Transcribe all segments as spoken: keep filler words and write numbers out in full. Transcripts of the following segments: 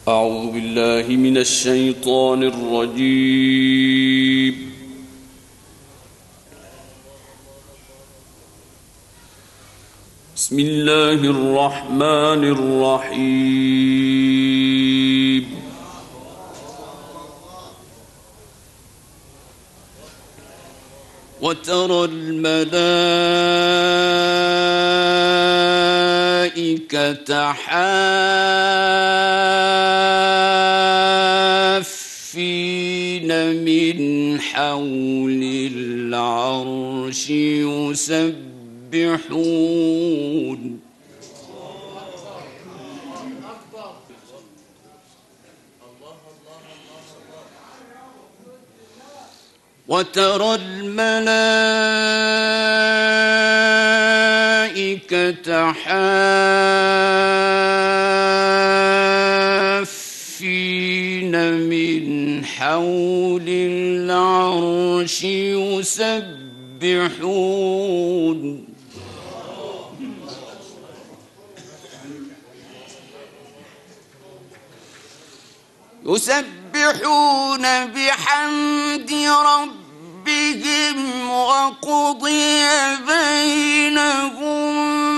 أعوذ بالله من الشيطان الرجيم. بسم الله الرحمن الرحيم. وترى الملائكة حافين من حول العرش يسبحون وترى الملائكة حافين من حول العرش يسبحون يسبحون بحمد ربهم وقضي بينهم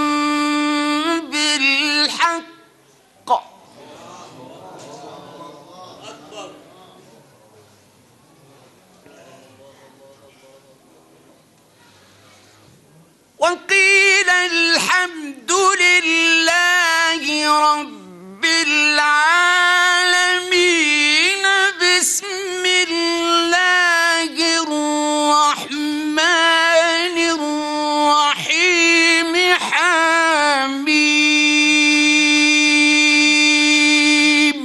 بالحق وقيل الحمد لله رب العالمين. بسم الله الرحمن الرحيم. حميم.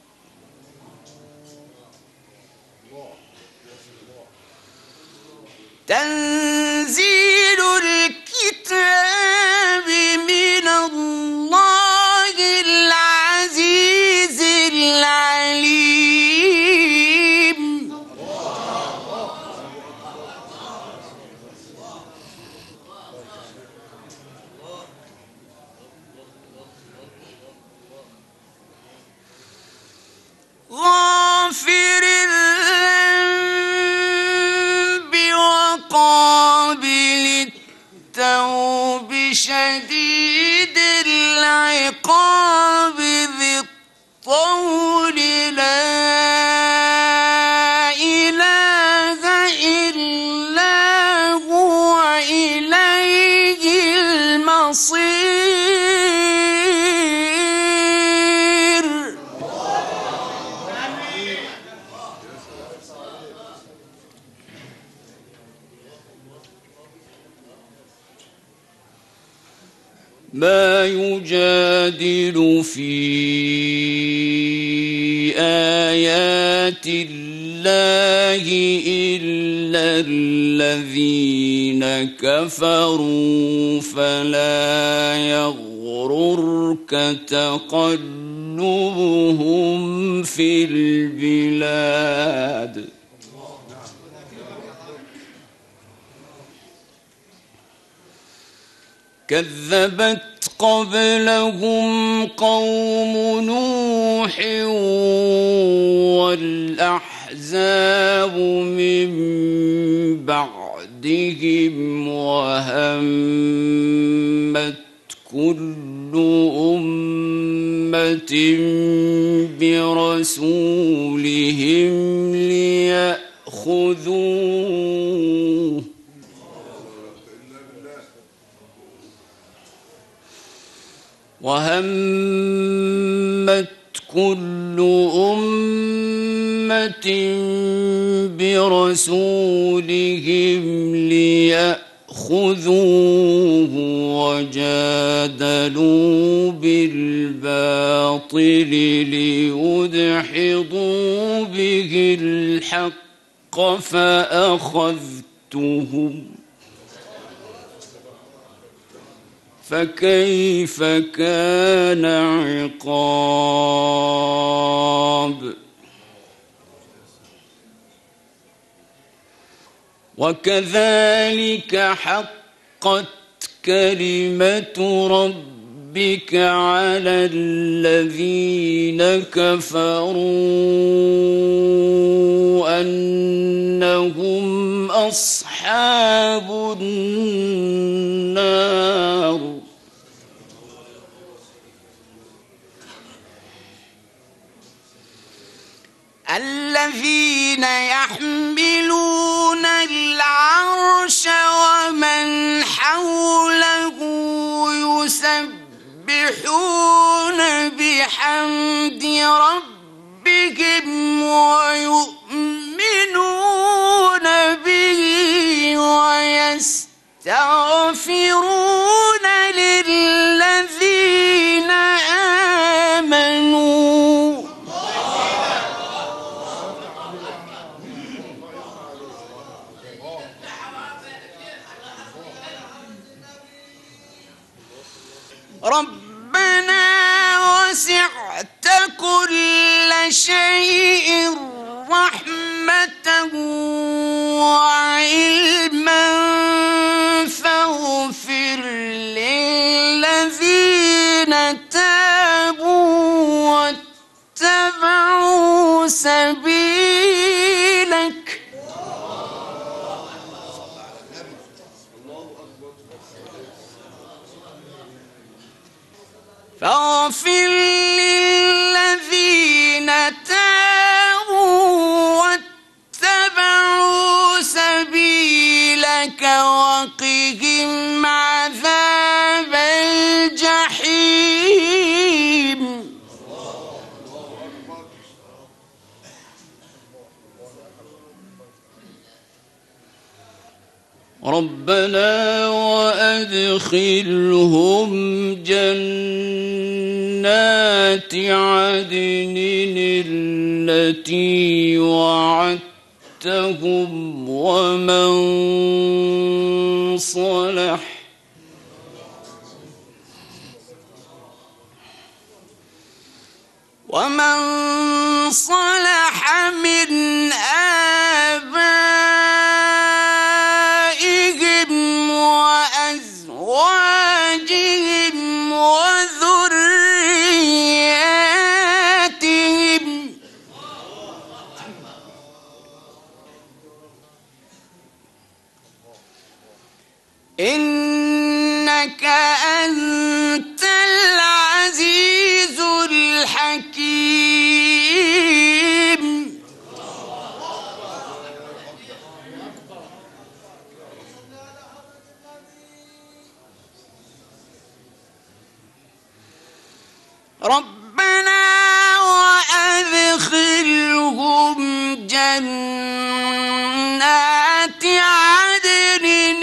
تنزيل الكتاب من الله العزيز العليم. غافر الذنب وقابل التوب شديد العقاب ذي الطول لا إله إلا هو إليه المصير. ما يجادل في آيات الله إلا الذين كفروا فلا يغررك تقلبهم في البلاد. كذبت قبلهم قوم نوح والأحزاب من بعدهم وهمت كل أمة برسولهم ليأخذوه وهمت كل أمة برسولهم ليأخذوه وجادلوا بالباطل ليدحضوا به الحق فأخذتهم فكيف كان عقاب. وكذلك حقت كلمة ربك ربك على الذين كفروا أنهم أصحاب النار الذين يحملون العرش ومن حوله يسبحون بحمد ربهم ويؤمنون به ويستغفرون للذين آمنوا ربنا وسعت كل شيء رحمة وعلما فاغفر للذين تابوا واتبعوا سبيلك فاغفر للذين تابوا واتبعوا سبيلك وقهم عذاب الجحيم ربنا وأدخلهم جنات عدن التي وعدتهم ومن صلح ومن صلح من آبائهم وأزواجهم وذرياتهم إنك أنت العزيز الحكيم ربنا وأدخلهم جنات عدن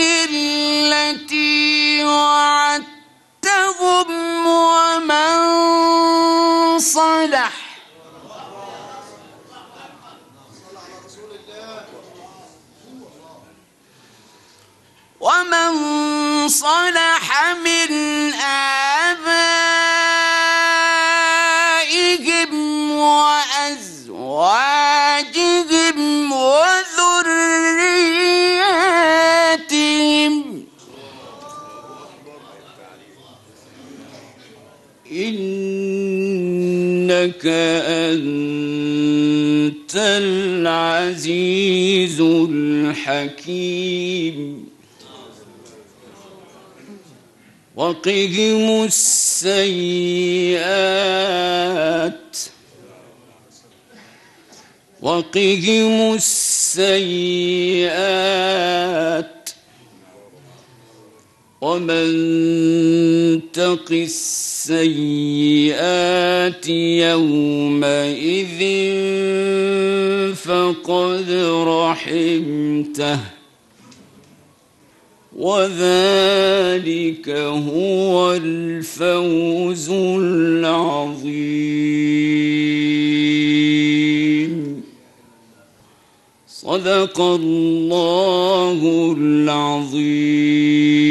التي وعدتهم ومن صلح ومن صلح من آبائهم وأزواجهم وذرياتهم إنك أنت العزيز الحكيم وقهم السيئات وقهم السيئات ومن تق السيئات يومئذ فقد رحمته وذلك هو الفوز العظيم صدق الله العظيم.